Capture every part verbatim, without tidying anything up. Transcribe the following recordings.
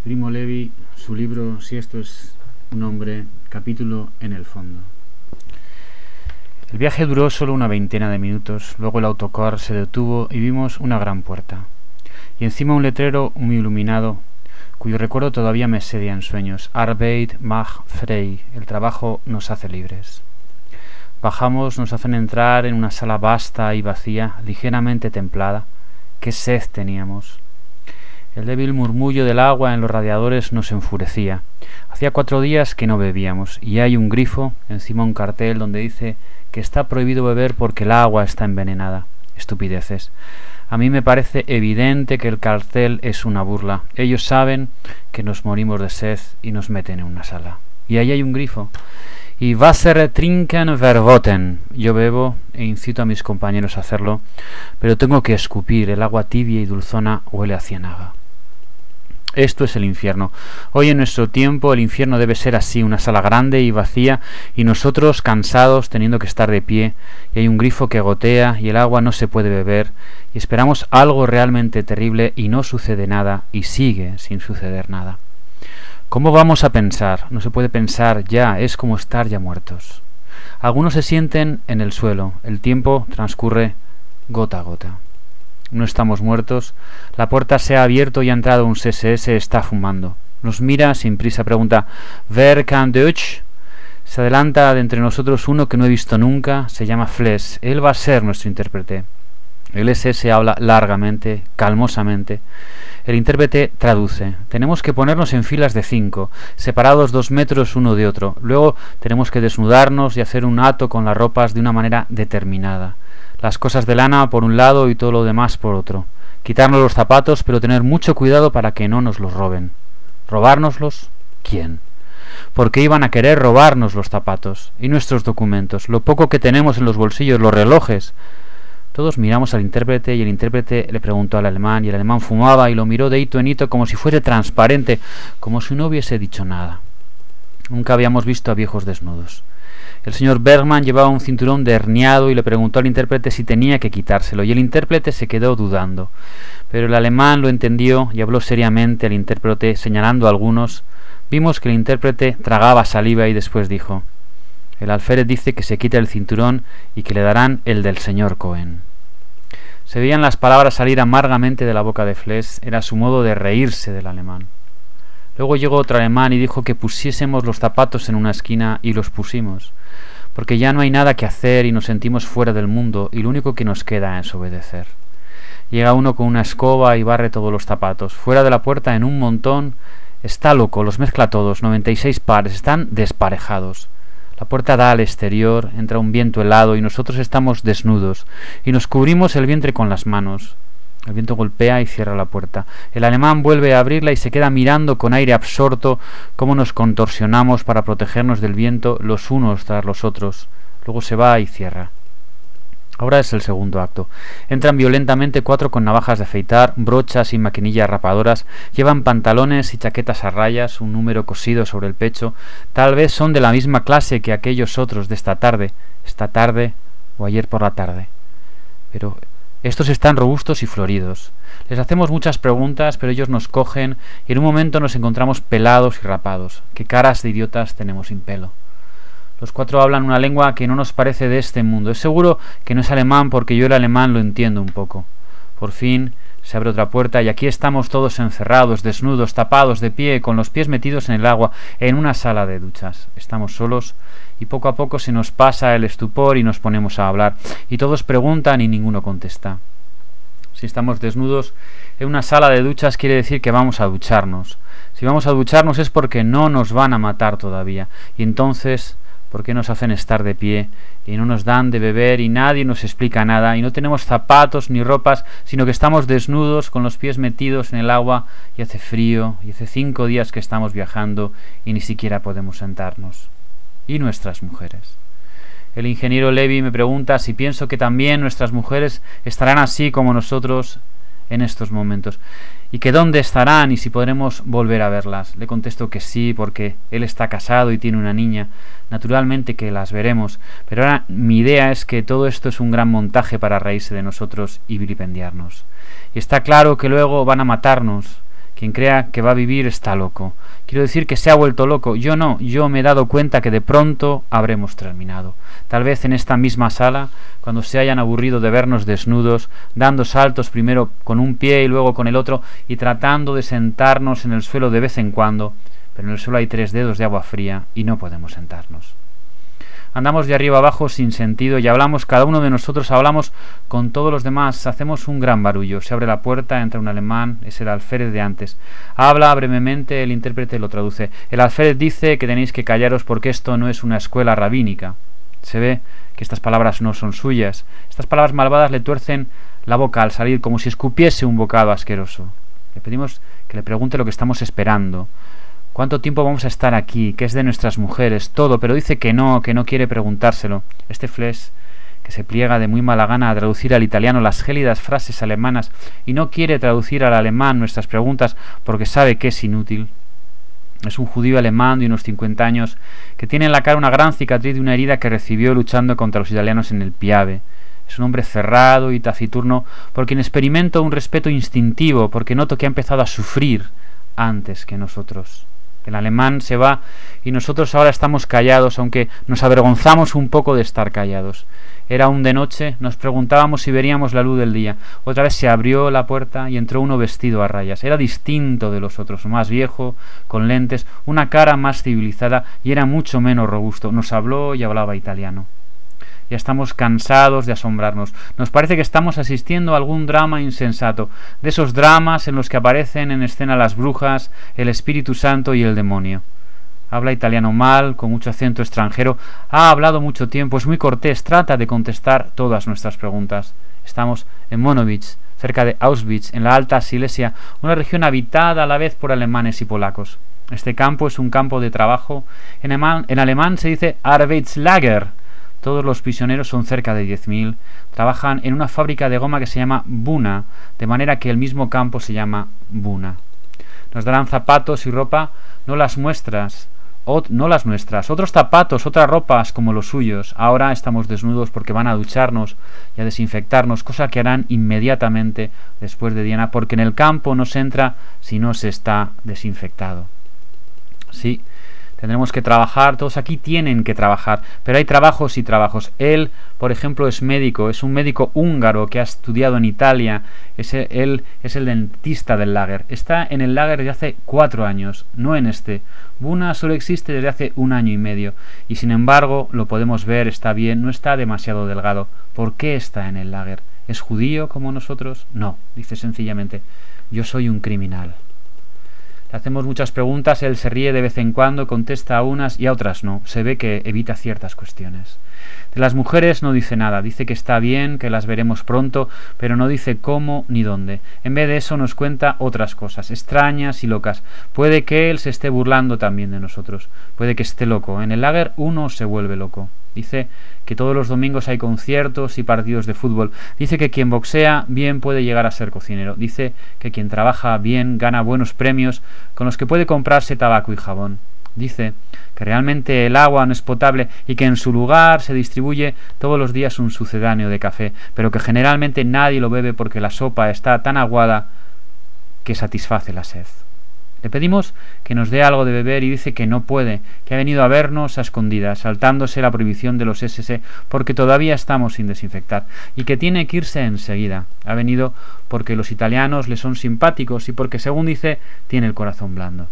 Primo Levi, su libro Si esto es un hombre, capítulo En el fondo. El viaje duró solo una veintena de minutos, luego el autocar se detuvo y vimos una gran puerta. Y encima un letrero muy iluminado, cuyo recuerdo todavía me sedia en sueños. Arbeit macht frei, el trabajo nos hace libres. Bajamos, nos hacen entrar en una sala vasta y vacía, ligeramente templada. ¡Qué sed teníamos! El débil murmullo del agua en los radiadores nos enfurecía. Hacía cuatro días que no bebíamos, y hay un grifo, encima un cartel donde dice que está prohibido beber porque el agua está envenenada. Estupideces. A mí me parece evidente que el cartel es una burla. Ellos saben que nos morimos de sed y nos meten en una sala. Y ahí hay un grifo. Y Wasser trinken verboten. Yo bebo e incito a mis compañeros a hacerlo, pero tengo que escupir. El agua tibia y dulzona huele a ciénaga. Esto es el infierno. Hoy en nuestro tiempo el infierno debe ser así, una sala grande y vacía, y nosotros cansados teniendo que estar de pie, y hay un grifo que gotea y el agua no se puede beber, y esperamos algo realmente terrible y no sucede nada, y sigue sin suceder nada. ¿Cómo vamos a pensar? No se puede pensar ya, es como estar ya muertos. Algunos se sienten en el suelo, el tiempo transcurre gota a gota. No estamos muertos, la puerta se ha abierto y ha entrado un C S S, está fumando. Nos mira sin prisa, pregunta ¿Wer kann Deutsch? Se adelanta de entre nosotros uno que no he visto nunca, se llama Fles, él va a ser nuestro intérprete. El S S habla largamente, calmosamente. El intérprete traduce. Tenemos que ponernos en filas de cinco, separados dos metros uno de otro. Luego tenemos que desnudarnos y hacer un ato con las ropas de una manera determinada. Las cosas de lana por un lado y todo lo demás por otro. Quitarnos los zapatos, pero tener mucho cuidado para que no nos los roben. ¿Robárnoslos? ¿Quién? ¿Por qué iban a querer robarnos los zapatos? ¿Y nuestros documentos? Lo poco que tenemos en los bolsillos, los relojes. Todos miramos al intérprete y el intérprete le preguntó al alemán y el alemán fumaba y lo miró de hito en hito como si fuese transparente, como si no hubiese dicho nada. Nunca habíamos visto a viejos desnudos. El señor Bergman llevaba un cinturón de herniado y le preguntó al intérprete si tenía que quitárselo, y el intérprete se quedó dudando. Pero el alemán lo entendió y habló seriamente al intérprete, señalando a algunos. Vimos que el intérprete tragaba saliva y después dijo: el alférez dice que se quite el cinturón y que le darán el del señor Cohen. Se veían las palabras salir amargamente de la boca de Fles, era su modo de reírse del alemán. Luego llegó otro alemán y dijo que pusiésemos los zapatos en una esquina y los pusimos, porque ya no hay nada que hacer y nos sentimos fuera del mundo y lo único que nos queda es obedecer. Llega uno con una escoba y barre todos los zapatos. Fuera de la puerta en un montón, está loco, los mezcla todos, noventa y seis pares, están desparejados. La puerta da al exterior, entra un viento helado y nosotros estamos desnudos y nos cubrimos el vientre con las manos. El viento golpea y cierra la puerta. El alemán vuelve a abrirla y se queda mirando con aire absorto cómo nos contorsionamos para protegernos del viento los unos tras los otros. Luego se va y cierra. Ahora es el segundo acto. Entran violentamente cuatro con navajas de afeitar, brochas y maquinillas rapadoras. Llevan pantalones y chaquetas a rayas, un número cosido sobre el pecho. Tal vez son de la misma clase que aquellos otros de esta tarde, esta tarde o ayer por la tarde. Pero estos están robustos y floridos. Les hacemos muchas preguntas, pero ellos nos cogen y en un momento nos encontramos pelados y rapados. Qué caras de idiotas tenemos sin pelo. Los cuatro hablan una lengua que no nos parece de este mundo. Es seguro que no es alemán porque yo el alemán lo entiendo un poco. Por fin se abre otra puerta y aquí estamos todos encerrados, desnudos, tapados, de pie, con los pies metidos en el agua, en una sala de duchas. Estamos solos y poco a poco se nos pasa el estupor y nos ponemos a hablar. Y todos preguntan y ninguno contesta. Si estamos desnudos en una sala de duchas quiere decir que vamos a ducharnos. Si vamos a ducharnos es porque no nos van a matar todavía. Y entonces, ¿por qué nos hacen estar de pie y no nos dan de beber y nadie nos explica nada y no tenemos zapatos ni ropas, sino que estamos desnudos con los pies metidos en el agua y hace frío y hace cinco días que estamos viajando y ni siquiera podemos sentarnos? ¿Y nuestras mujeres? El ingeniero Levi me pregunta si pienso que también nuestras mujeres estarán así como nosotros en estos momentos y que dónde estarán y si podremos volver a verlas. Le contesto que sí, porque él está casado y tiene una niña. Naturalmente que las veremos, pero ahora mi idea es que todo esto es un gran montaje para reírse de nosotros y vilipendiarnos. Y está claro que luego van a matarnos, que Quien crea que va a vivir está loco. Quiero decir que se ha vuelto loco. Yo no, yo me he dado cuenta que de pronto habremos terminado. Tal vez en esta misma sala, cuando se hayan aburrido de vernos desnudos, dando saltos primero con un pie y luego con el otro, y tratando de sentarnos en el suelo de vez en cuando, pero en el suelo hay tres dedos de agua fría y no podemos sentarnos. Andamos de arriba abajo sin sentido y hablamos, cada uno de nosotros hablamos con todos los demás, hacemos un gran barullo. Se abre la puerta, entra un alemán, es el alférez de antes. Habla brevemente, el intérprete lo traduce. El alférez dice que tenéis que callaros porque esto no es una escuela rabínica. Se ve que estas palabras no son suyas. Estas palabras malvadas le tuercen la boca al salir, como si escupiese un bocado asqueroso. Le pedimos que le pregunte lo que estamos esperando. ¿Cuánto tiempo vamos a estar aquí? ¿Qué es de nuestras mujeres? Todo, pero dice que no, que no quiere preguntárselo. Este fles, que se pliega de muy mala gana a traducir al italiano las gélidas frases alemanas y no quiere traducir al alemán nuestras preguntas porque sabe que es inútil. Es un judío alemán de unos cincuenta años que tiene en la cara una gran cicatriz de una herida que recibió luchando contra los italianos en el Piave. Es un hombre cerrado y taciturno por quien experimento un respeto instintivo, porque noto que ha empezado a sufrir antes que nosotros. El alemán se va y nosotros ahora estamos callados, aunque nos avergonzamos un poco de estar callados. Era aún de noche, nos preguntábamos si veríamos la luz del día. Otra vez se abrió la puerta y entró uno vestido a rayas. Era distinto de los otros, más viejo, con lentes, una cara más civilizada y era mucho menos robusto. Nos habló y hablaba italiano. Ya estamos cansados de asombrarnos. Nos parece que estamos asistiendo a algún drama insensato, de esos dramas en los que aparecen en escena las brujas, el Espíritu Santo y el demonio. Habla italiano mal, con mucho acento extranjero, ha hablado mucho tiempo, es muy cortés, trata de contestar todas nuestras preguntas. Estamos en Monowitz, cerca de Auschwitz, en la Alta Silesia, una región habitada a la vez por alemanes y polacos. Este campo es un campo de trabajo. En alemán, en alemán se dice Arbeitslager. Todos los prisioneros son cerca de diez mil. Trabajan en una fábrica de goma que se llama Buna, de manera que el mismo campo se llama Buna. Nos darán zapatos y ropa, no las muestras, o, no las nuestras, otros zapatos, otras ropas como los suyos. Ahora estamos desnudos porque van a ducharnos y a desinfectarnos, cosa que harán inmediatamente después de Diana, porque en el campo no se entra si no se está desinfectado. Sí. Tendremos que trabajar, todos aquí tienen que trabajar, pero hay trabajos y trabajos. Él, por ejemplo, es médico, es un médico húngaro que ha estudiado en Italia, es el, él es el dentista del lager. Está en el lager desde hace cuatro años, no en este. Buna solo existe desde hace un año y medio, y sin embargo, lo podemos ver, está bien, no está demasiado delgado. ¿Por qué está en el lager? ¿Es judío como nosotros? No, dice sencillamente, yo soy un criminal. Hacemos muchas preguntas, él se ríe de vez en cuando, contesta a unas y a otras no. Se ve que evita ciertas cuestiones. De las mujeres no dice nada, dice que está bien, que las veremos pronto, pero no dice cómo ni dónde. En vez de eso nos cuenta otras cosas, extrañas y locas. Puede que él se esté burlando también de nosotros. Puede que esté loco. En el lager uno se vuelve loco. Dice que todos los domingos hay conciertos y partidos de fútbol. Dice que quien boxea bien puede llegar a ser cocinero. Dice que quien trabaja bien gana buenos premios con los que puede comprarse tabaco y jabón. Dice que realmente el agua no es potable y que en su lugar se distribuye todos los días un sucedáneo de café, pero que generalmente nadie lo bebe porque la sopa está tan aguada que satisface la sed. Le pedimos que nos dé algo de beber y dice que no puede, que ha venido a vernos a escondidas, saltándose la prohibición de los ese ese porque todavía estamos sin desinfectar y que tiene que irse enseguida. Ha venido porque los italianos le son simpáticos y porque, según dice, tiene el corazón blando.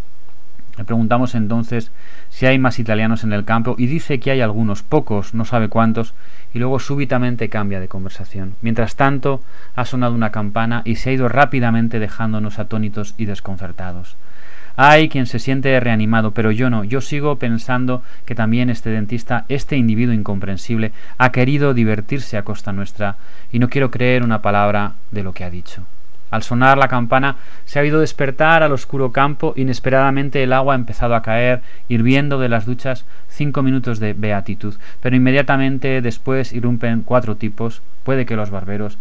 Le preguntamos entonces si hay más italianos en el campo y dice que hay algunos, pocos, no sabe cuántos, y luego súbitamente cambia de conversación. Mientras tanto, ha sonado una campana y se ha ido rápidamente dejándonos atónitos y desconcertados. Hay quien se siente reanimado, pero yo no. Yo sigo pensando que también este dentista, este individuo incomprensible, ha querido divertirse a costa nuestra y no quiero creer una palabra de lo que ha dicho. Al sonar la campana se ha oído despertar al oscuro campo. Inesperadamente el agua ha empezado a caer, hirviendo de las duchas. Cinco minutos de beatitud, pero inmediatamente después irrumpen cuatro tipos, puede que los barberos,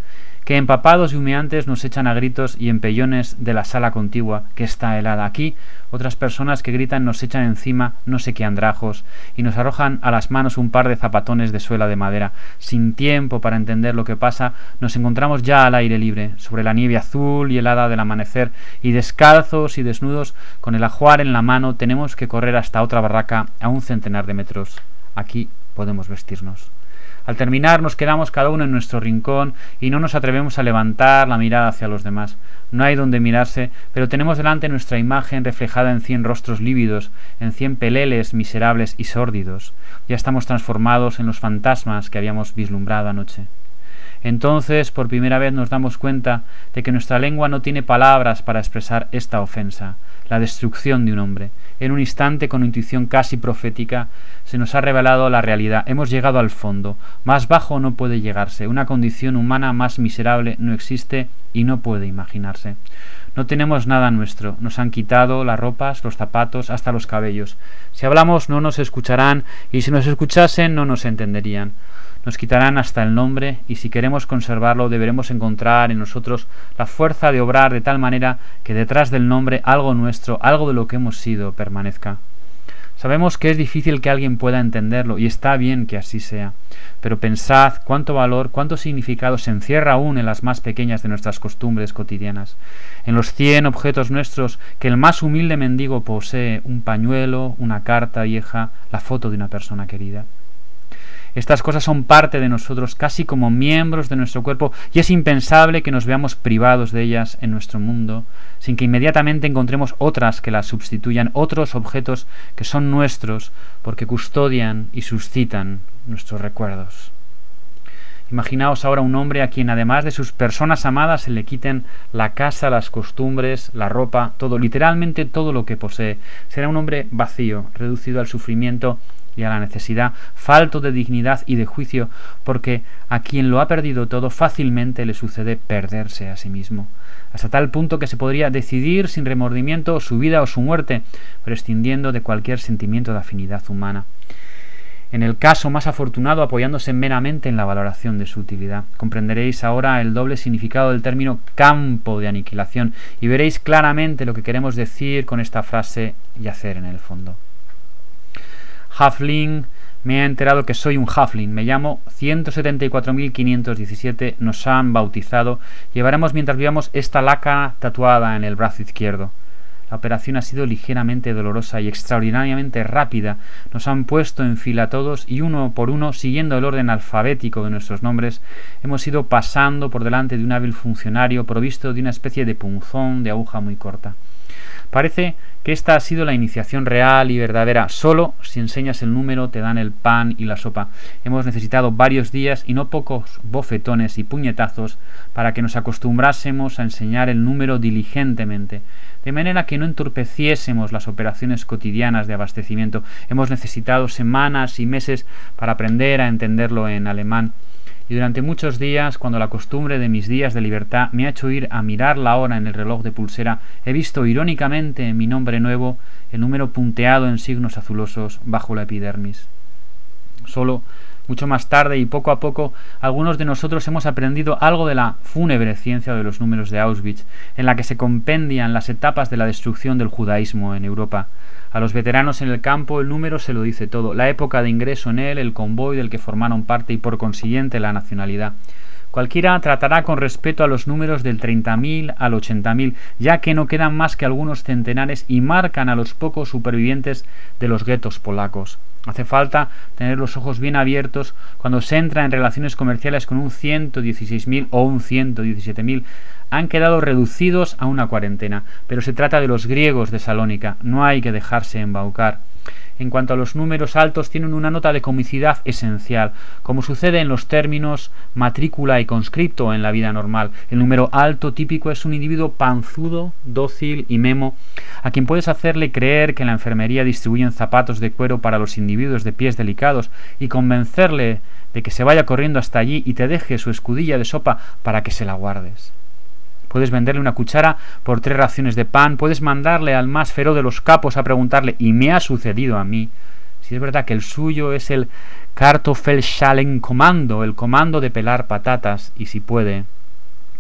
que empapados y humeantes nos echan a gritos y empellones de la sala contigua, que está helada. Aquí, otras personas que gritan nos echan encima no sé qué andrajos y nos arrojan a las manos un par de zapatones de suela de madera. Sin tiempo para entender lo que pasa, nos encontramos ya al aire libre, sobre la nieve azul y helada del amanecer, y descalzos y desnudos, con el ajuar en la mano, tenemos que correr hasta otra barraca a un centenar de metros. Aquí podemos vestirnos. Al terminar nos quedamos cada uno en nuestro rincón y no nos atrevemos a levantar la mirada hacia los demás. No hay donde mirarse, pero tenemos delante nuestra imagen reflejada en cien rostros lívidos, en cien peleles miserables y sórdidos. Ya estamos transformados en los fantasmas que habíamos vislumbrado anoche. Entonces, por primera vez nos damos cuenta de que nuestra lengua no tiene palabras para expresar esta ofensa, la destrucción de un hombre. En un instante, con intuición casi profética, se nos ha revelado la realidad. Hemos llegado al fondo. Más bajo no puede llegarse. Una condición humana más miserable no existe y no puede imaginarse. No tenemos nada nuestro. Nos han quitado las ropas, los zapatos, hasta los cabellos. Si hablamos no nos escucharán y si nos escuchasen no nos entenderían. Nos quitarán hasta el nombre y si queremos conservarlo deberemos encontrar en nosotros la fuerza de obrar de tal manera que detrás del nombre algo nuestro, algo de lo que hemos sido, permanezca. Sabemos que es difícil que alguien pueda entenderlo y está bien que así sea, pero pensad cuánto valor, cuánto significado se encierra aún en las más pequeñas de nuestras costumbres cotidianas, en los cien objetos nuestros que el más humilde mendigo posee: un pañuelo, una carta vieja, la foto de una persona querida. Estas cosas son parte de nosotros, casi como miembros de nuestro cuerpo, y es impensable que nos veamos privados de ellas en nuestro mundo, sin que inmediatamente encontremos otras que las sustituyan, otros objetos que son nuestros, porque custodian y suscitan nuestros recuerdos. Imaginaos ahora un hombre a quien, además de sus personas amadas, se le quiten la casa, las costumbres, la ropa, todo, literalmente todo lo que posee. Será un hombre vacío, reducido al sufrimiento y a la necesidad, falto de dignidad y de juicio, porque a quien lo ha perdido todo fácilmente le sucede perderse a sí mismo, hasta tal punto que se podría decidir sin remordimiento su vida o su muerte, prescindiendo de cualquier sentimiento de afinidad humana. En el caso más afortunado, apoyándose meramente en la valoración de su utilidad. Comprenderéis ahora el doble significado del término campo de aniquilación y veréis claramente lo que queremos decir con esta frase yacer en el fondo. Halfling, me he enterado que soy un halfling, me llamo ciento setenta y cuatro mil quinientos diecisiete, nos han bautizado, llevaremos mientras vivamos esta laca tatuada en el brazo izquierdo. La operación ha sido ligeramente dolorosa y extraordinariamente rápida. Nos han puesto en fila todos y uno por uno, siguiendo el orden alfabético de nuestros nombres, hemos ido pasando por delante de un hábil funcionario provisto de una especie de punzón de aguja muy corta. Parece que esta ha sido la iniciación real y verdadera. Solo si enseñas el número te dan el pan y la sopa. Hemos necesitado varios días y no pocos bofetones y puñetazos para que nos acostumbrásemos a enseñar el número diligentemente, de manera que no entorpeciésemos las operaciones cotidianas de abastecimiento. Hemos necesitado semanas y meses para aprender a entenderlo en alemán. Y durante muchos días, cuando la costumbre de mis días de libertad me ha hecho ir a mirar la hora en el reloj de pulsera, he visto irónicamente en mi nombre nuevo el número punteado en signos azulosos bajo la epidermis. Solo mucho más tarde y poco a poco, algunos de nosotros hemos aprendido algo de la fúnebre ciencia de los números de Auschwitz, en la que se compendian las etapas de la destrucción del judaísmo en Europa. A los veteranos en el campo el número se lo dice todo, la época de ingreso en él, el convoy del que formaron parte y por consiguiente la nacionalidad. Cualquiera tratará con respeto a los números del treinta mil al ochenta mil, ya que no quedan más que algunos centenares y marcan a los pocos supervivientes de los guetos polacos. Hace falta tener los ojos bien abiertos cuando se entra en relaciones comerciales con un ciento dieciséis mil o un ciento diecisiete mil. Han quedado reducidos a una cuarentena, pero se trata de los griegos de Salónica, no hay que dejarse embaucar. En cuanto a los números altos, tienen una nota de comicidad esencial, como sucede en los términos matrícula y conscripto en la vida normal. El número alto típico es un individuo panzudo, dócil y memo, a quien puedes hacerle creer que en la enfermería distribuyen zapatos de cuero para los individuos de pies delicados y convencerle de que se vaya corriendo hasta allí y te deje su escudilla de sopa para que se la guardes. Puedes venderle una cuchara por tres raciones de pan, puedes mandarle al más feroz de los capos a preguntarle, y me ha sucedido a mí, si es verdad que el suyo es el Kartoffelschalen-Kommando, el comando de pelar patatas, y si puede,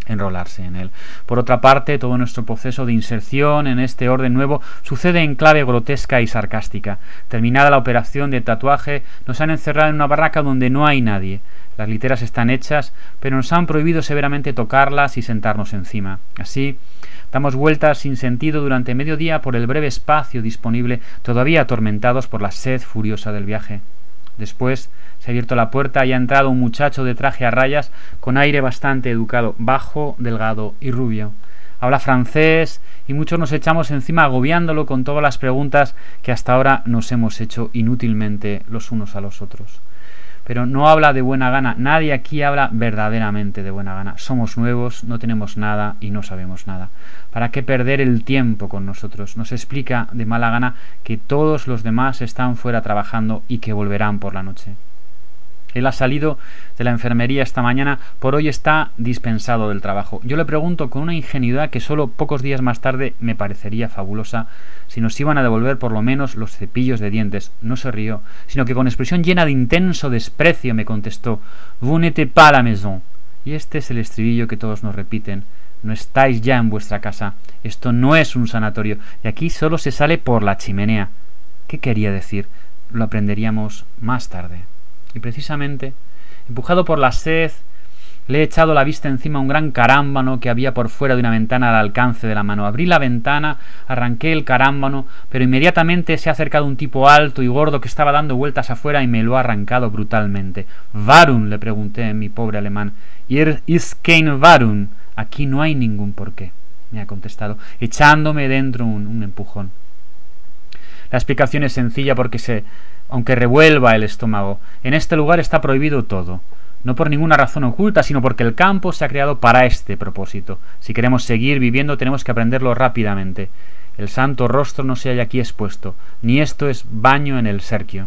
enrolarse en él. Por otra parte, todo nuestro proceso de inserción en este orden nuevo sucede en clave grotesca y sarcástica. Terminada la operación de tatuaje, nos han encerrado en una barraca donde no hay nadie. Las literas están hechas, pero nos han prohibido severamente tocarlas y sentarnos encima. Así, damos vueltas sin sentido durante medio día por el breve espacio disponible, todavía atormentados por la sed furiosa del viaje. Después se ha abierto la puerta y ha entrado un muchacho de traje a rayas con aire bastante educado, bajo, delgado y rubio. Habla francés y muchos nos echamos encima agobiándolo con todas las preguntas que hasta ahora nos hemos hecho inútilmente los unos a los otros. Pero no habla de buena gana, nadie aquí habla verdaderamente de buena gana. Somos nuevos, no tenemos nada y no sabemos nada. ¿Para qué perder el tiempo con nosotros? Nos explica de mala gana que todos los demás están fuera trabajando y que volverán por la noche. Él ha salido de la enfermería esta mañana, por hoy está dispensado del trabajo. Yo le pregunto con una ingenuidad que solo pocos días más tarde me parecería fabulosa si nos iban a devolver por lo menos los cepillos de dientes. No se rió, sino que con expresión llena de intenso desprecio me contestó: «Vous n'êtes pas à la maison». Y este es el estribillo que todos nos repiten: no estáis ya en vuestra casa, esto no es un sanatorio, y aquí solo se sale por la chimenea. ¿Qué quería decir? Lo aprenderíamos más tarde. Y precisamente, empujado por la sed, le he echado la vista encima a un gran carámbano que había por fuera de una ventana al alcance de la mano. Abrí la ventana, arranqué el carámbano, pero inmediatamente se ha acercado un tipo alto y gordo que estaba dando vueltas afuera y me lo ha arrancado brutalmente. «Warum?», le pregunté en mi pobre alemán. «Hier ist kein Warum». «Aquí no hay ningún porqué», me ha contestado, echándome dentro un, un empujón. La explicación es sencilla porque se... aunque revuelva el estómago, en este lugar está prohibido todo, no por ninguna razón oculta, sino porque el campo se ha creado para este propósito. Si queremos seguir viviendo tenemos que aprenderlo rápidamente. El santo rostro no se halla aquí expuesto, ni esto es baño en el Serquio.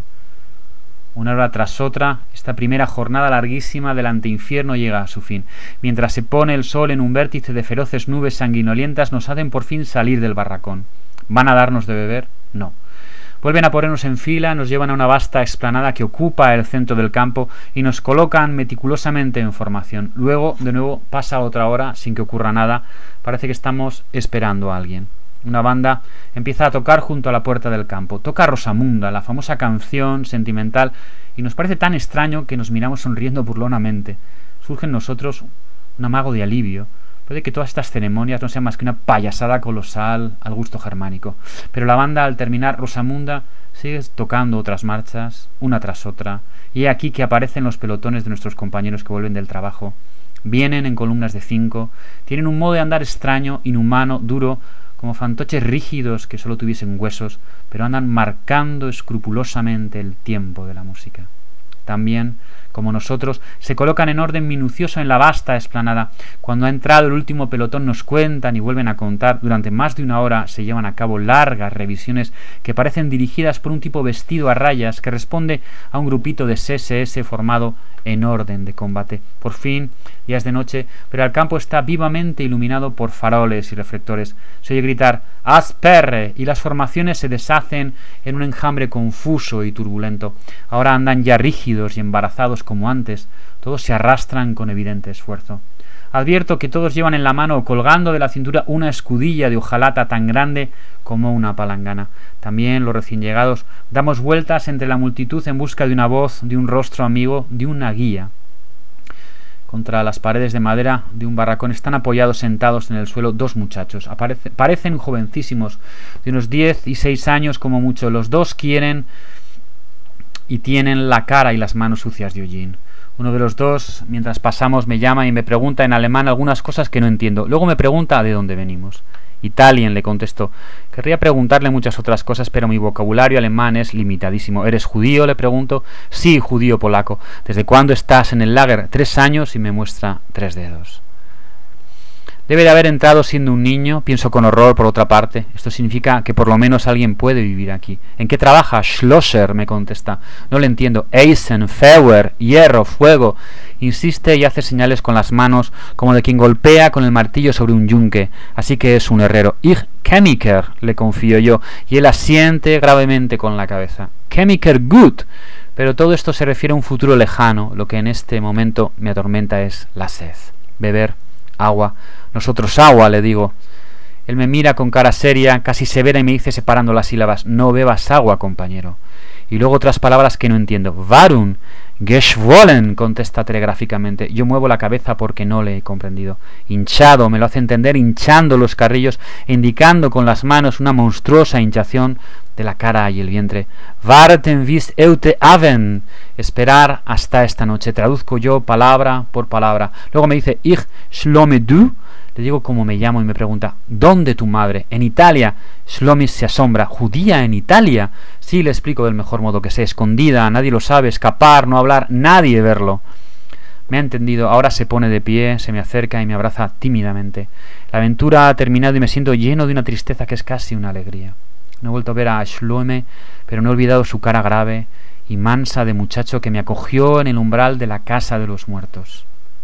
Una hora tras otra, esta primera jornada larguísima del anteinfierno llega a su fin. Mientras se pone el sol en un vértice de feroces nubes sanguinolientas, nos hacen por fin salir del barracón. ¿Van a darnos de beber? No. Vuelven a ponernos en fila, nos llevan a una vasta explanada que ocupa el centro del campo y nos colocan meticulosamente en formación. Luego, de nuevo, pasa otra hora sin que ocurra nada. Parece que estamos esperando a alguien. Una banda empieza a tocar junto a la puerta del campo. Toca Rosamunda, la famosa canción sentimental, y nos parece tan extraño que nos miramos sonriendo burlonamente. Surge en nosotros un amago de alivio. Puede que todas estas ceremonias no sean más que una payasada colosal al gusto germánico, pero la banda, al terminar Rosamunda, sigue tocando otras marchas, una tras otra, y he aquí que aparecen los pelotones de nuestros compañeros que vuelven del trabajo. Vienen en columnas de cinco, tienen un modo de andar extraño, inhumano, duro, como fantoches rígidos que solo tuviesen huesos, pero andan marcando escrupulosamente el tiempo de la música. También, como nosotros, se colocan en orden minucioso en la vasta explanada. Cuando ha entrado el último pelotón nos cuentan y vuelven a contar. Durante más de una hora se llevan a cabo largas revisiones que parecen dirigidas por un tipo vestido a rayas que responde a un grupito de S S S formado en orden de combate. Por fin, ya es de noche, pero el campo está vivamente iluminado por faroles y reflectores. Se oye gritar «Asperre» y las formaciones se deshacen en un enjambre confuso y turbulento. Ahora andan ya rígidos y embarazados como antes. Todos se arrastran con evidente esfuerzo. Advierto que todos llevan en la mano o colgando de la cintura una escudilla de hojalata tan grande como una palangana. También los recién llegados damos vueltas entre la multitud en busca de una voz, de un rostro amigo, de una guía. Contra las paredes de madera de un barracón están apoyados sentados en el suelo dos muchachos. Aparece, parecen jovencísimos, de unos diez y seis años como mucho. Los dos quieren y tienen la cara y las manos sucias de hollín. Uno de los dos, mientras pasamos, me llama y me pregunta en alemán algunas cosas que no entiendo. Luego me pregunta de dónde venimos. Italien, le contestó. Querría preguntarle muchas otras cosas, pero mi vocabulario alemán es limitadísimo. ¿Eres judío?, le pregunto. Sí, judío polaco. ¿Desde cuándo estás en el lager? Tres años, y me muestra tres dedos. Debe de haber entrado siendo un niño, pienso con horror por otra parte. Esto significa que por lo menos alguien puede vivir aquí. ¿En qué trabaja? Schlosser, me contesta. No le entiendo. Eisen, Feuer, hierro, fuego. Insiste y hace señales con las manos como de quien golpea con el martillo sobre un yunque. Así que es un herrero. Ich Chemiker, le confío yo, y él asiente gravemente con la cabeza. Chemiker gut. Pero todo esto se refiere a un futuro lejano. Lo que en este momento me atormenta es la sed. Beber agua. Nosotros agua, le digo. Él me mira con cara seria, casi severa, y me dice separando las sílabas: no bebas agua, compañero. Y luego otras palabras que no entiendo. Warum? Geschwollen, contesta telegráficamente. Yo muevo la cabeza porque no le he comprendido. Hinchado, me lo hace entender, hinchando los carrillos, indicando con las manos una monstruosa hinchación de la cara y el vientre. Warten bis heute Abend, esperar hasta esta noche. Traduzco yo palabra por palabra. Luego me dice: Ich schlome du. Le digo cómo me llamo y me pregunta: ¿dónde tu madre? En Italia. Shlomi se asombra. ¿Judía en Italia? Sí, le explico del mejor modo que sé. Escondida, nadie lo sabe, escapar, no hablar, nadie verlo. Me ha entendido, ahora se pone de pie, se me acerca y me abraza tímidamente. La aventura ha terminado y me siento lleno de una tristeza que es casi una alegría. No he vuelto a ver a Shlomi, pero no he olvidado su cara grave y mansa de muchacho que me acogió en el umbral de la casa de los muertos.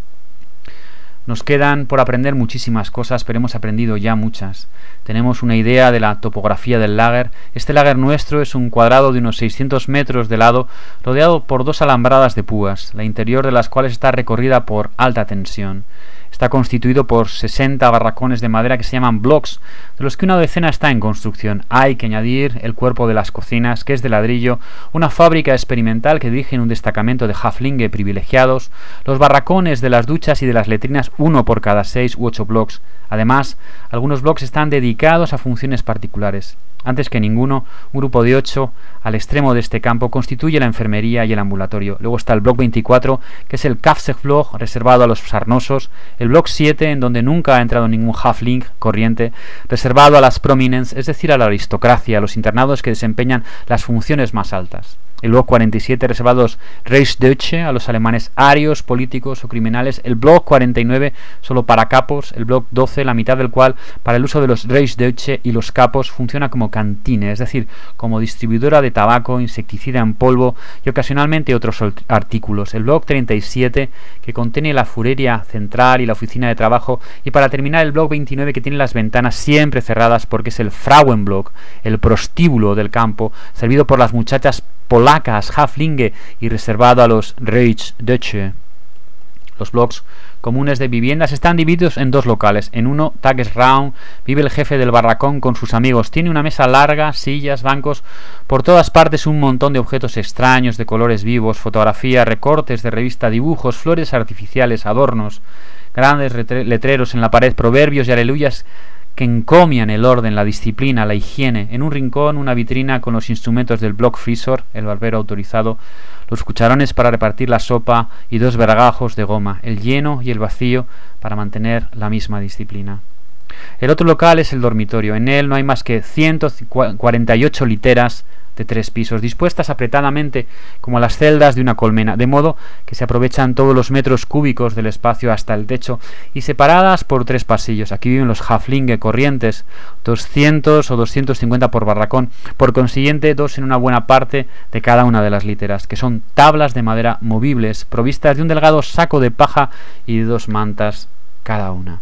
Nos quedan por aprender muchísimas cosas, pero hemos aprendido ya muchas. Tenemos una idea de la topografía del lager. Este lager nuestro es un cuadrado de unos seiscientos metros de lado, rodeado por dos alambradas de púas, la interior de las cuales está recorrida por alta tensión. Está constituido por sesenta barracones de madera que se llaman blocks, de los que una decena está en construcción. Hay que añadir el cuerpo de las cocinas, que es de ladrillo, una fábrica experimental que dirige un destacamento de Haflinge privilegiados, los barracones de las duchas y de las letrinas, uno por cada seis u ocho blocks. Además, algunos blocks están dedicados a funciones particulares. Antes que ninguno, un grupo de ocho al extremo de este campo constituye la enfermería y el ambulatorio. Luego está el block veinticuatro, que es el Kafsech-Block, reservado a los sarnosos. El block siete, en donde nunca ha entrado ningún Hafling corriente, reservado a las Prominence, es decir, a la aristocracia, a los internados que desempeñan las funciones más altas. El block cuarenta y siete, reservado a los Reichsdeutsche, a los alemanes arios, políticos o criminales. El block cuarenta y nueve, solo para capos. El block doce, la mitad del cual, para el uso de los Reichsdeutsche y los capos, funciona como cantine, es decir, como distribuidora de tabaco, insecticida en polvo y ocasionalmente otros artículos. El block treinta y siete, que contiene la furería central y la oficina de trabajo. Y para terminar, el block veintinueve, que tiene las ventanas siempre cerradas porque es el Frauenblock, el prostíbulo del campo, servido por las muchachas polacas, Haflinge, y reservado a los Reichsdeutsche. Los blocks comunes de viviendas están divididos en dos locales. En uno, Tagesraum, vive el jefe del barracón con sus amigos. Tiene una mesa larga, sillas, bancos, por todas partes un montón de objetos extraños de colores vivos, fotografías, recortes de revista, dibujos, flores artificiales, adornos, grandes letreros en la pared, proverbios y aleluyas que encomian el orden, la disciplina, la higiene. En un rincón, una vitrina con los instrumentos del block freezer, el barbero autorizado, los cucharones para repartir la sopa y dos vergajos de goma, el lleno y el vacío para mantener la misma disciplina. El otro local es el dormitorio. En él no hay más que ciento cuarenta y ocho literas de tres pisos, dispuestas apretadamente como las celdas de una colmena, de modo que se aprovechan todos los metros cúbicos del espacio hasta el techo, y separadas por tres pasillos. Aquí viven los Haflinge corrientes, doscientos o doscientos cincuenta por barracón, por consiguiente dos en una buena parte de cada una de las literas, que son tablas de madera movibles, provistas de un delgado saco de paja y de dos mantas cada una.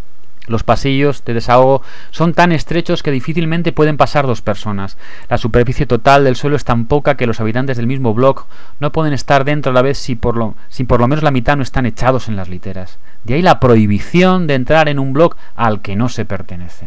Los pasillos de desahogo son tan estrechos que difícilmente pueden pasar dos personas. La superficie total del suelo es tan poca que los habitantes del mismo block no pueden estar dentro a la vez si por lo, si por lo menos la mitad no están echados en las literas. De ahí la prohibición de entrar en un block al que no se pertenece.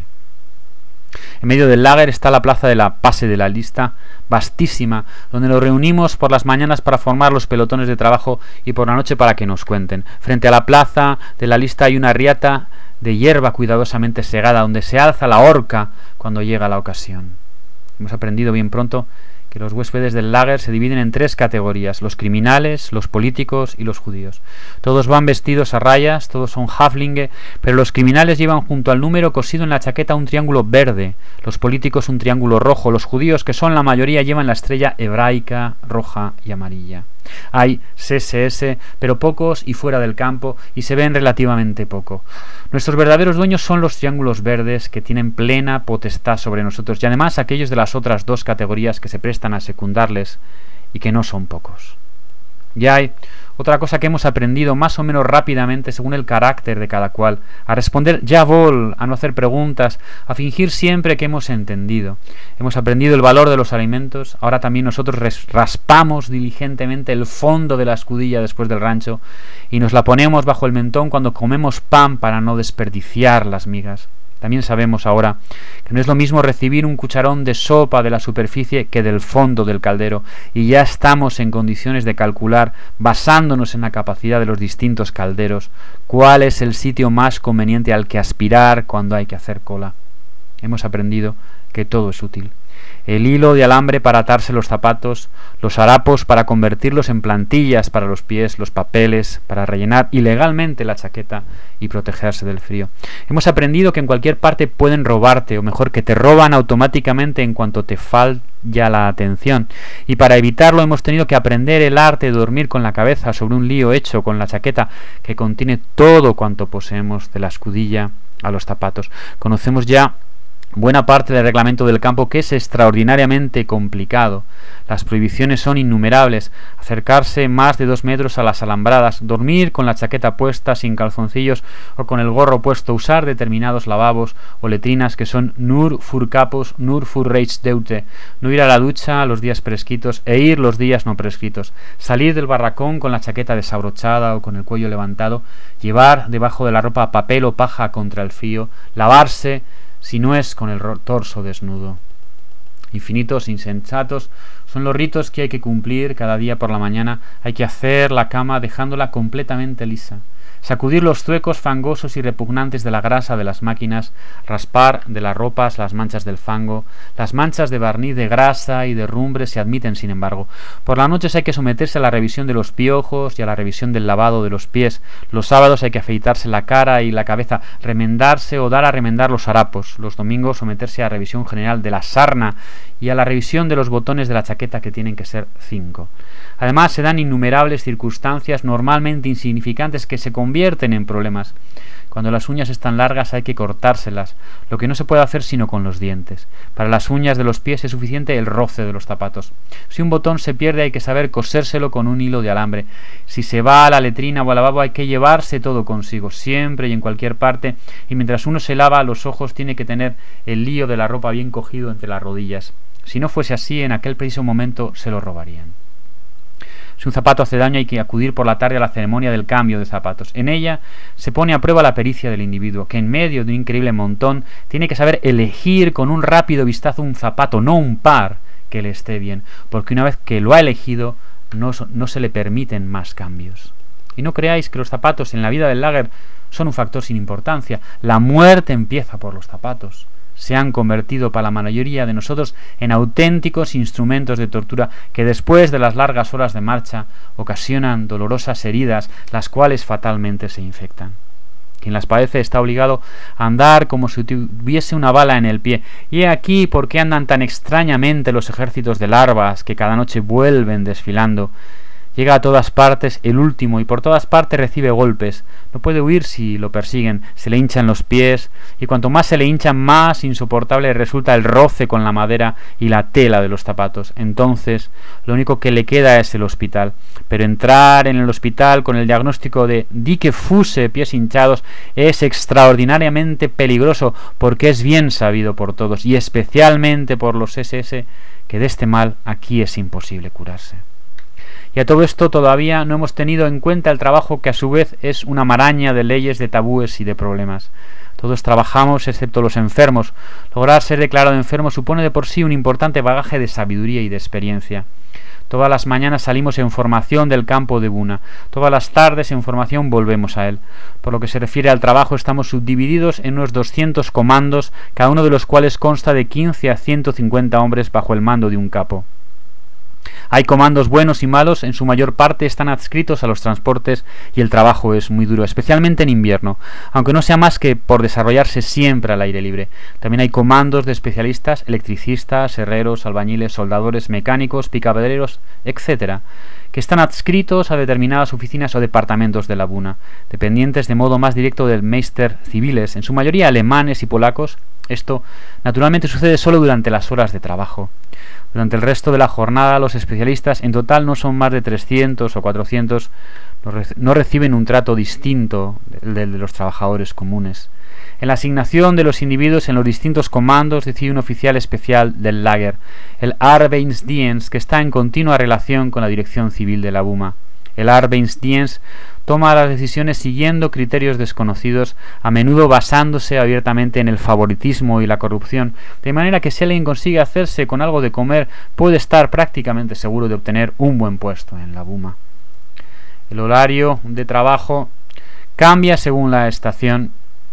En medio del lager está la plaza de la Pase de la Lista, vastísima, donde nos reunimos por las mañanas para formar los pelotones de trabajo y por la noche para que nos cuenten. Frente a la plaza de la Lista hay una riata de hierba cuidadosamente segada, donde se alza la horca cuando llega la ocasión. Hemos aprendido bien pronto que los huéspedes del lager se dividen en tres categorías: los criminales, los políticos y los judíos. Todos van vestidos a rayas, todos son Haflinge, pero los criminales llevan junto al número cosido en la chaqueta un triángulo verde, los políticos un triángulo rojo, los judíos, que son la mayoría, llevan la estrella hebraica roja y amarilla. Hay C S S, pero pocos y fuera del campo, y se ven relativamente poco. Nuestros verdaderos dueños son los triángulos verdes, que tienen plena potestad sobre nosotros, y además aquellos de las otras dos categorías que se prestan a secundarles y que no son pocos. Ya hay Otra cosa que hemos aprendido más o menos rápidamente según el carácter de cada cual, a responder jawohl, a no hacer preguntas, a fingir siempre que hemos entendido. Hemos aprendido el valor de los alimentos, ahora también nosotros raspamos diligentemente el fondo de la escudilla después del rancho y nos la ponemos bajo el mentón cuando comemos pan para no desperdiciar las migas. También sabemos ahora que no es lo mismo recibir un cucharón de sopa de la superficie que del fondo del caldero, y ya estamos en condiciones de calcular, basándonos en la capacidad de los distintos calderos, cuál es el sitio más conveniente al que aspirar cuando hay que hacer cola. Hemos aprendido que todo es útil. El hilo de alambre para atarse los zapatos, los harapos para convertirlos en plantillas para los pies, los papeles para rellenar ilegalmente la chaqueta y protegerse del frío. Hemos aprendido que en cualquier parte pueden robarte, o mejor, que te roban automáticamente en cuanto te falla la atención, y para evitarlo hemos tenido que aprender el arte de dormir con la cabeza sobre un lío hecho con la chaqueta que contiene todo cuanto poseemos, de la escudilla a los zapatos. Conocemos ya buena parte del reglamento del campo, que es extraordinariamente complicado. Las prohibiciones son innumerables: acercarse más de dos metros a las alambradas, dormir con la chaqueta puesta sin calzoncillos o con el gorro puesto, usar determinados lavabos o letrinas que son nur für capos, nur für Rechtsdeute, no ir a la ducha los días prescritos e ir los días no prescritos, salir del barracón con la chaqueta desabrochada o con el cuello levantado, llevar debajo de la ropa papel o paja contra el frío, lavarse si no es con el torso desnudo. Infinitos, insensatos son los ritos que hay que cumplir cada día por la mañana. Hay que hacer la cama dejándola completamente lisa, sacudir los zuecos fangosos y repugnantes de la grasa de las máquinas, raspar de las ropas las manchas del fango. Las manchas de barniz, de grasa y de rumbre se admiten, sin embargo. Por las noches hay que someterse a la revisión de los piojos y a la revisión del lavado de los pies. Los sábados hay que afeitarse la cara y la cabeza, remendarse o dar a remendar los harapos. Los domingos someterse a revisión general de la sarna y a la revisión de los botones de la chaqueta, que tienen que ser cinco. Además, se dan innumerables circunstancias normalmente insignificantes que se convierten en problemas. Cuando las uñas están largas hay que cortárselas, lo que no se puede hacer sino con los dientes. Para las uñas de los pies es suficiente el roce de los zapatos. Si un botón se pierde hay que saber cosérselo con un hilo de alambre. Si se va a la letrina o al lavabo hay que llevarse todo consigo, siempre y en cualquier parte, y mientras uno se lava los ojos tiene que tener el lío de la ropa bien cogido entre las rodillas. Si no fuese así, en aquel preciso momento se lo robarían. Si un zapato hace daño hay que acudir por la tarde a la ceremonia del cambio de zapatos. En ella se pone a prueba la pericia del individuo, que en medio de un increíble montón tiene que saber elegir con un rápido vistazo un zapato, no un par, que le esté bien, porque una vez que lo ha elegido no, no se le permiten más cambios. Y no creáis que los zapatos en la vida del lager son un factor sin importancia. La muerte empieza por los zapatos. Se han convertido para la mayoría de nosotros en auténticos instrumentos de tortura que después de las largas horas de marcha ocasionan dolorosas heridas, las cuales fatalmente se infectan. Quien las padece está obligado a andar como si tuviese una bala en el pie. Y he aquí por qué andan tan extrañamente los ejércitos de larvas que cada noche vuelven desfilando. Llega a todas partes el último y por todas partes recibe golpes. No puede huir si lo persiguen. Se le hinchan los pies y cuanto más se le hinchan, más insoportable resulta el roce con la madera y la tela de los zapatos. Entonces lo único que le queda es el hospital. Pero entrar en el hospital con el diagnóstico de dicke Füße, pies hinchados, es extraordinariamente peligroso, porque es bien sabido por todos y especialmente por los ese ese que de este mal aquí es imposible curarse. Y a todo esto todavía no hemos tenido en cuenta el trabajo, que a su vez es una maraña de leyes, de tabúes y de problemas. Todos trabajamos excepto los enfermos. Lograr ser declarado enfermo supone de por sí un importante bagaje de sabiduría y de experiencia. Todas las mañanas salimos en formación del campo de Buna. Todas las tardes en formación volvemos a él. Por lo que se refiere al trabajo, estamos subdivididos en unos doscientos comandos, cada uno de los cuales consta de quince a ciento cincuenta hombres bajo el mando de un capo. Hay comandos buenos y malos, en su mayor parte están adscritos a los transportes y el trabajo es muy duro, especialmente en invierno, aunque no sea más que por desarrollarse siempre al aire libre. También hay comandos de especialistas, electricistas, herreros, albañiles, soldadores, mecánicos, picaderos, etcétera, que están adscritos a determinadas oficinas o departamentos de la Buna, dependientes de modo más directo del Meister civiles, en su mayoría alemanes y polacos. Esto naturalmente sucede solo durante las horas de trabajo. Durante el resto de la jornada, los especialistas, en total no son más de trescientos o cuatrocientos, no reciben un trato distinto del de los trabajadores comunes. En la asignación de los individuos en los distintos comandos decide un oficial especial del lager, el Arbeidsdienst, que está en continua relación con la dirección civil de la Buma. El Arbeidsdienst toma las decisiones siguiendo criterios desconocidos, a menudo basándose abiertamente en el favoritismo y la corrupción, de manera que si alguien consigue hacerse con algo de comer, puede estar prácticamente seguro de obtener un buen puesto en la Buma. El horario de trabajo cambia según la estación.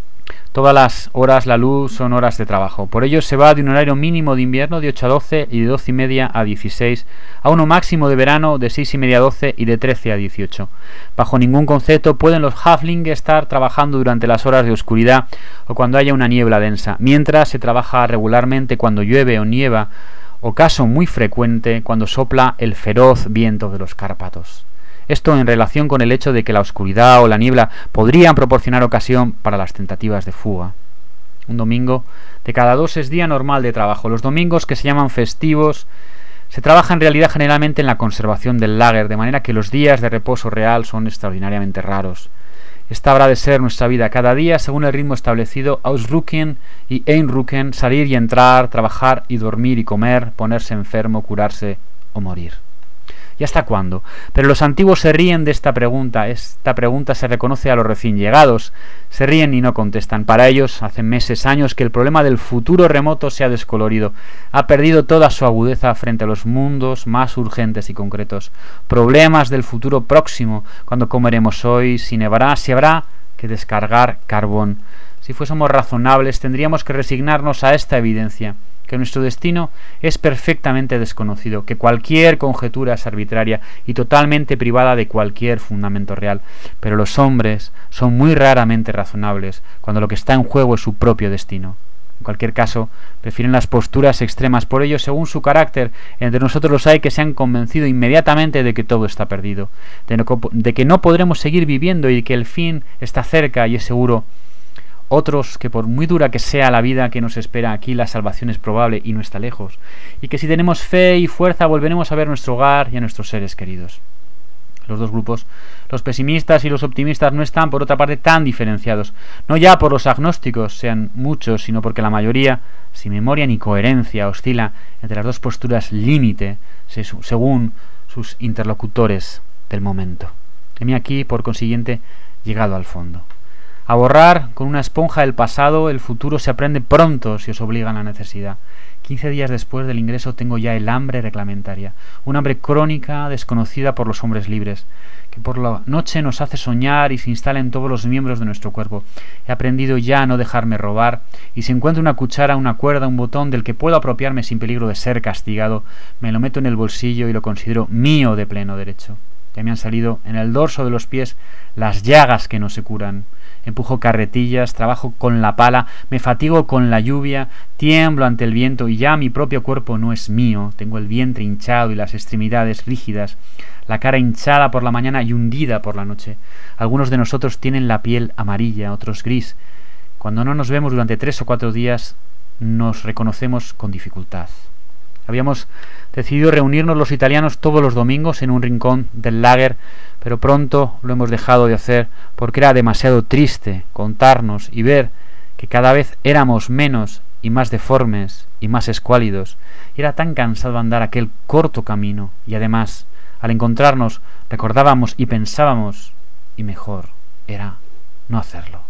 Todas las horas la luz son horas de trabajo. Por ello se va de un horario mínimo de invierno de ocho a doce y de doce y media a dieciséis a uno máximo de verano de seis y media a doce y de trece a dieciocho. Bajo ningún concepto pueden los Häftlinge estar trabajando durante las horas de oscuridad o cuando haya una niebla densa, mientras se trabaja regularmente cuando llueve o nieva, o caso muy frecuente cuando sopla el feroz viento de los Cárpatos. Esto en relación con el hecho de que la oscuridad o la niebla podrían proporcionar ocasión para las tentativas de fuga. Un domingo de cada dos es día normal de trabajo. Los domingos, que se llaman festivos, se trabaja en realidad generalmente en la conservación del lager, de manera que los días de reposo real son extraordinariamente raros. Esta habrá de ser nuestra vida cada día según el ritmo establecido: ausrücken y einrücken, salir y entrar, trabajar y dormir y comer, ponerse enfermo, curarse o morir. ¿Y hasta cuándo? Pero los antiguos se ríen de esta pregunta. Esta pregunta se reconoce a los recién llegados. Se ríen y no contestan. Para ellos, hace meses, años, que el problema del futuro remoto se ha descolorido. Ha perdido toda su agudeza frente a los mundos más urgentes y concretos. Problemas del futuro próximo. ¿Cuándo comeremos hoy? ¿Si nevará? ¿Si habrá que descargar carbón? Si fuésemos razonables, tendríamos que resignarnos a esta evidencia, que nuestro destino es perfectamente desconocido, que cualquier conjetura es arbitraria y totalmente privada de cualquier fundamento real. Pero los hombres son muy raramente razonables cuando lo que está en juego es su propio destino. En cualquier caso, prefieren las posturas extremas. Por ello, según su carácter, entre nosotros los hay que se han convencido inmediatamente de que todo está perdido, de, no, de que no podremos seguir viviendo y que el fin está cerca y es seguro. Otros, que por muy dura que sea la vida que nos espera aquí, la salvación es probable y no está lejos, y que si tenemos fe y fuerza volveremos a ver nuestro hogar y a nuestros seres queridos. Los dos grupos, los pesimistas y los optimistas, no están por otra parte tan diferenciados, no ya por los agnósticos sean muchos, sino porque la mayoría, sin memoria ni coherencia, oscila entre las dos posturas límite según sus interlocutores del momento. Heme aquí, por consiguiente, llegado al fondo. A borrar con una esponja el pasado, el futuro se aprende pronto si os obliga a la necesidad. Quince días después del ingreso tengo ya el hambre reglamentaria, un hambre crónica desconocida por los hombres libres, que por la noche nos hace soñar y se instala en todos los miembros de nuestro cuerpo. He aprendido ya a no dejarme robar, y si encuentro una cuchara, una cuerda, un botón del que puedo apropiarme sin peligro de ser castigado, me lo meto en el bolsillo y lo considero mío de pleno derecho. Ya me han salido en el dorso de los pies las llagas que no se curan. Empujo carretillas, trabajo con la pala, me fatigo con la lluvia, tiemblo ante el viento y ya mi propio cuerpo no es mío. Tengo el vientre hinchado y las extremidades rígidas, la cara hinchada por la mañana y hundida por la noche. Algunos de nosotros tienen la piel amarilla, otros gris. Cuando no nos vemos durante tres o cuatro días, nos reconocemos con dificultad. Habíamos decidido reunirnos los italianos todos los domingos en un rincón del lager, pero pronto lo hemos dejado de hacer porque era demasiado triste contarnos y ver que cada vez éramos menos y más deformes y más escuálidos, y era tan cansado andar aquel corto camino, y además, al encontrarnos, recordábamos y pensábamos, y mejor era no hacerlo.